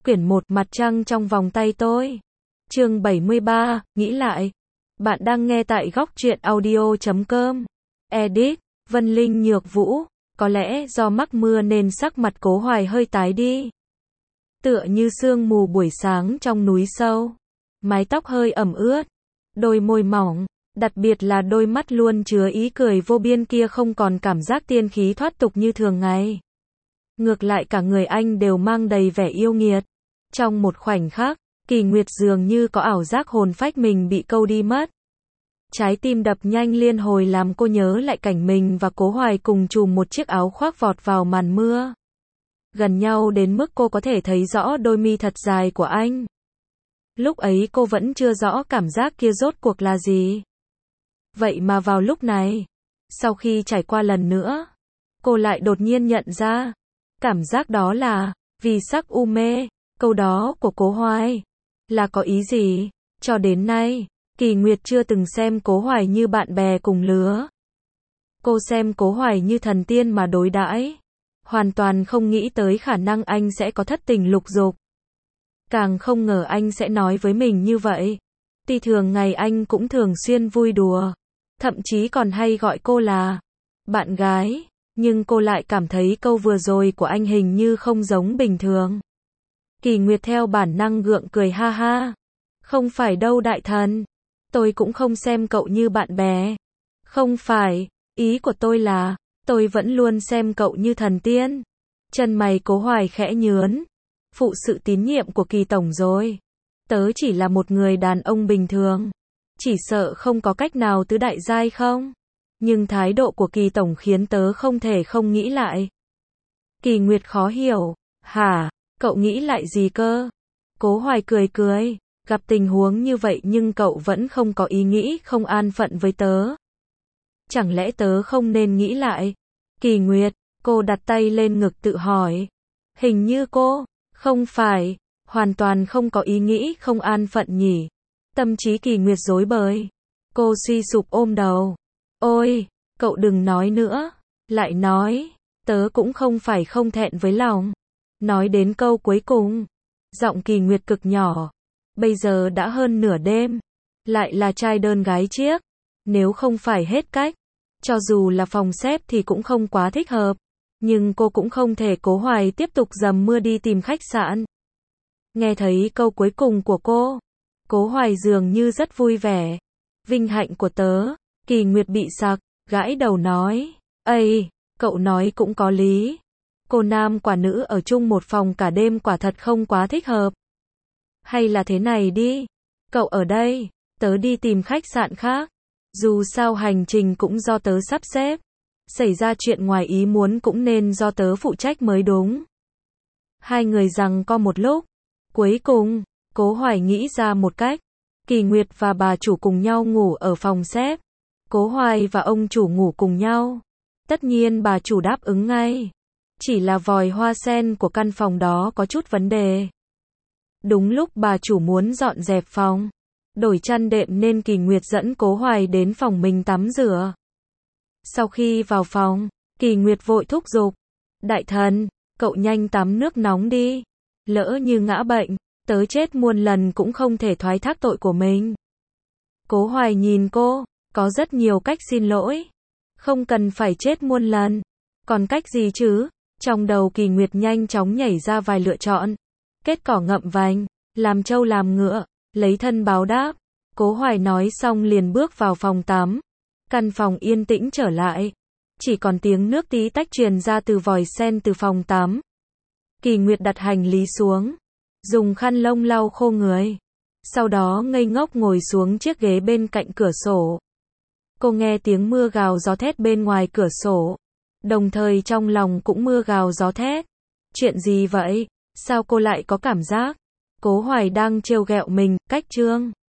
Quyển 1 Mặt trăng trong vòng tay tôi. Chương 73, nghĩ lại. Bạn đang nghe tại góc truyện audio.com. Edit, Vân Linh Nhược Vũ. Có lẽ do mắc mưa nên sắc mặt Cố Hoài hơi tái đi. Tựa như sương mù buổi sáng trong núi sâu. Mái tóc hơi ẩm ướt. Đôi môi mỏng, đặc biệt là đôi mắt luôn chứa ý cười vô biên kia không còn cảm giác tiên khí thoát tục như thường ngày. Ngược lại cả người anh đều mang đầy vẻ yêu nghiệt. Trong một khoảnh khắc, Kỳ Nguyệt dường như có ảo giác hồn phách mình bị câu đi mất. Trái tim đập nhanh liên hồi làm cô nhớ lại cảnh mình và Cố Hoài cùng chùm một chiếc áo khoác vọt vào màn mưa. Gần nhau đến mức cô có thể thấy rõ đôi mi thật dài của anh. Lúc ấy cô vẫn chưa rõ cảm giác kia rốt cuộc là gì. Vậy mà vào lúc này, sau khi trải qua lần nữa, cô lại đột nhiên nhận ra, cảm giác đó là, vì sắc u mê. Câu đó của Cố Hoài là có ý gì? Cho đến nay, Kỳ Nguyệt chưa từng xem Cố Hoài như bạn bè cùng lứa. Cô xem Cố Hoài như thần tiên mà đối đãi, hoàn toàn không nghĩ tới khả năng anh sẽ có thất tình lục dục. Càng không ngờ anh sẽ nói với mình như vậy. Tuy thường ngày anh cũng thường xuyên vui đùa, thậm chí còn hay gọi cô là bạn gái, nhưng cô lại cảm thấy câu vừa rồi của anh hình như không giống bình thường. Kỳ Nguyệt theo bản năng gượng cười ha ha. Không phải đâu đại thần. Tôi cũng không xem cậu như bạn bè. Không phải, ý của tôi là, tôi vẫn luôn xem cậu như thần tiên. Chân mày Cố Hoài khẽ nhướng. Phụ sự tín nhiệm của Kỳ tổng rồi. Tớ chỉ là một người đàn ông bình thường. Chỉ sợ không có cách nào tứ đại giai không? Nhưng thái độ của Kỳ tổng khiến tớ không thể không nghĩ lại. Kỳ Nguyệt khó hiểu. Hả? Cậu nghĩ lại gì cơ? Cố Hoài cười cười. Gặp tình huống như vậy nhưng cậu vẫn không có ý nghĩ không an phận với tớ. Chẳng lẽ tớ không nên nghĩ lại? Kỳ Nguyệt, cô đặt tay lên ngực tự hỏi. Hình như cô, không phải, hoàn toàn không có ý nghĩ không an phận nhỉ. Tâm trí Kỳ Nguyệt rối bời. Cô suy sụp ôm đầu. Ôi, cậu đừng nói nữa. Lại nói, tớ cũng không phải không thẹn với lòng. Nói đến câu cuối cùng, giọng Kỳ Nguyệt cực nhỏ. Bây giờ đã hơn nửa đêm, lại là trai đơn gái chiếc. Nếu không phải hết cách, cho dù là phòng xếp thì cũng không quá thích hợp. Nhưng cô cũng không thể Cố Hoài tiếp tục dầm mưa đi tìm khách sạn. Nghe thấy câu cuối cùng của cô, Cố Hoài dường như rất vui vẻ. Vinh hạnh của tớ. Kỳ Nguyệt bị sặc, gãi đầu nói. Ây, cậu nói cũng có lý. Cô nam quả nữ ở chung một phòng cả đêm quả thật không quá thích hợp. Hay là thế này đi, cậu ở đây, tớ đi tìm khách sạn khác. Dù sao hành trình cũng do tớ sắp xếp. Xảy ra chuyện ngoài ý muốn cũng nên do tớ phụ trách mới đúng. Hai người giằng co một lúc. Cuối cùng, Cố Hoài nghĩ ra một cách. Kỳ Nguyệt và bà chủ cùng nhau ngủ ở phòng xếp. Cố Hoài và ông chủ ngủ cùng nhau. Tất nhiên bà chủ đáp ứng ngay. Chỉ là vòi hoa sen của căn phòng đó có chút vấn đề. Đúng lúc bà chủ muốn dọn dẹp phòng, đổi chăn đệm nên Kỳ Nguyệt dẫn Cố Hoài đến phòng mình tắm rửa. Sau khi vào phòng, Kỳ Nguyệt vội thúc giục. Đại thần, cậu nhanh tắm nước nóng đi. Lỡ như ngã bệnh, tớ chết muôn lần cũng không thể thoái thác tội của mình. Cố Hoài nhìn cô, có rất nhiều cách xin lỗi. Không cần phải chết muôn lần. Còn cách gì chứ? Trong đầu Kỳ Nguyệt nhanh chóng nhảy ra vài lựa chọn. Kết cỏ ngậm vành, làm trâu làm ngựa, lấy thân báo đáp. Cố Hoài nói xong liền bước vào phòng tắm. Căn phòng yên tĩnh trở lại. Chỉ còn tiếng nước tí tách truyền ra từ vòi sen từ phòng tắm. Kỳ Nguyệt đặt hành lý xuống, dùng khăn lông lau khô người. Sau đó ngây ngốc ngồi xuống chiếc ghế bên cạnh cửa sổ. Cô nghe tiếng mưa gào gió thét bên ngoài cửa sổ. Đồng thời trong lòng cũng mưa gào gió thét. Chuyện gì vậy? Sao cô lại có cảm giác Cố Hoài đang trêu ghẹo mình? Cách chương